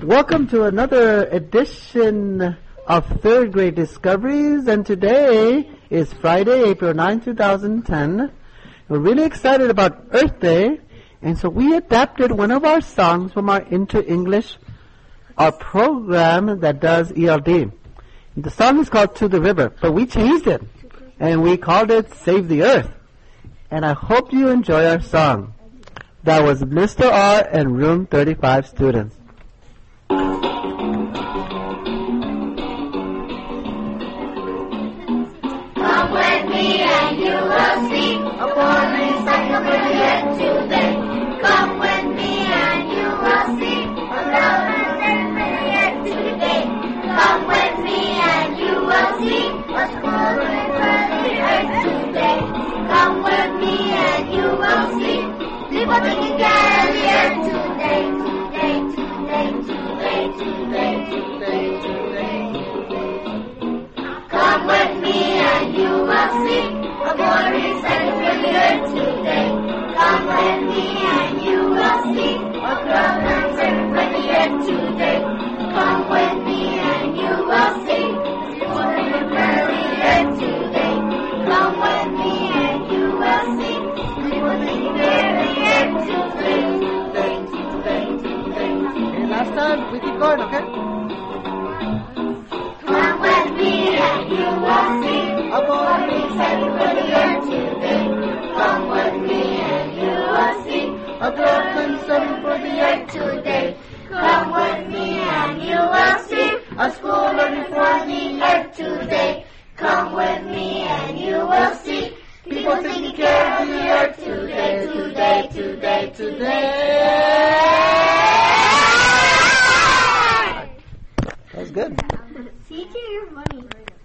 Welcome to another edition of Third Grade Discoveries, and today is Friday, April 9, 2010. We're really excited about Earth Day, and so we adapted one of our songs from our Into English, our program that does ELD. The song is called To the River, but we changed it, and we called it Save the Earth. And I hope you enjoy our song. That was Mr. R and Room 35 students. Come with me and you will see a boring encyclopedia today. Come with me and you will see a boring encyclopedia today. Come with me and you will see a boring encyclopedia today. Come with me and you will see people taking care of the earth today. Come with me and you will see a boring encyclopedia today. Come with me and you will see a boring encyclopedia today. Come with me and you will see a boring encyclopedia today. Come with me and you will see people taking care of the earth today. Okay, last time, we keep going, okay? Come with me and you will see a boring encyclopedia today. Come with me and you will see a broken stone for the earth today. Come with me and you will see a school learning for the earth today. Come with me and you will see people taking care of the earth today. That was good. CJ, you're funny.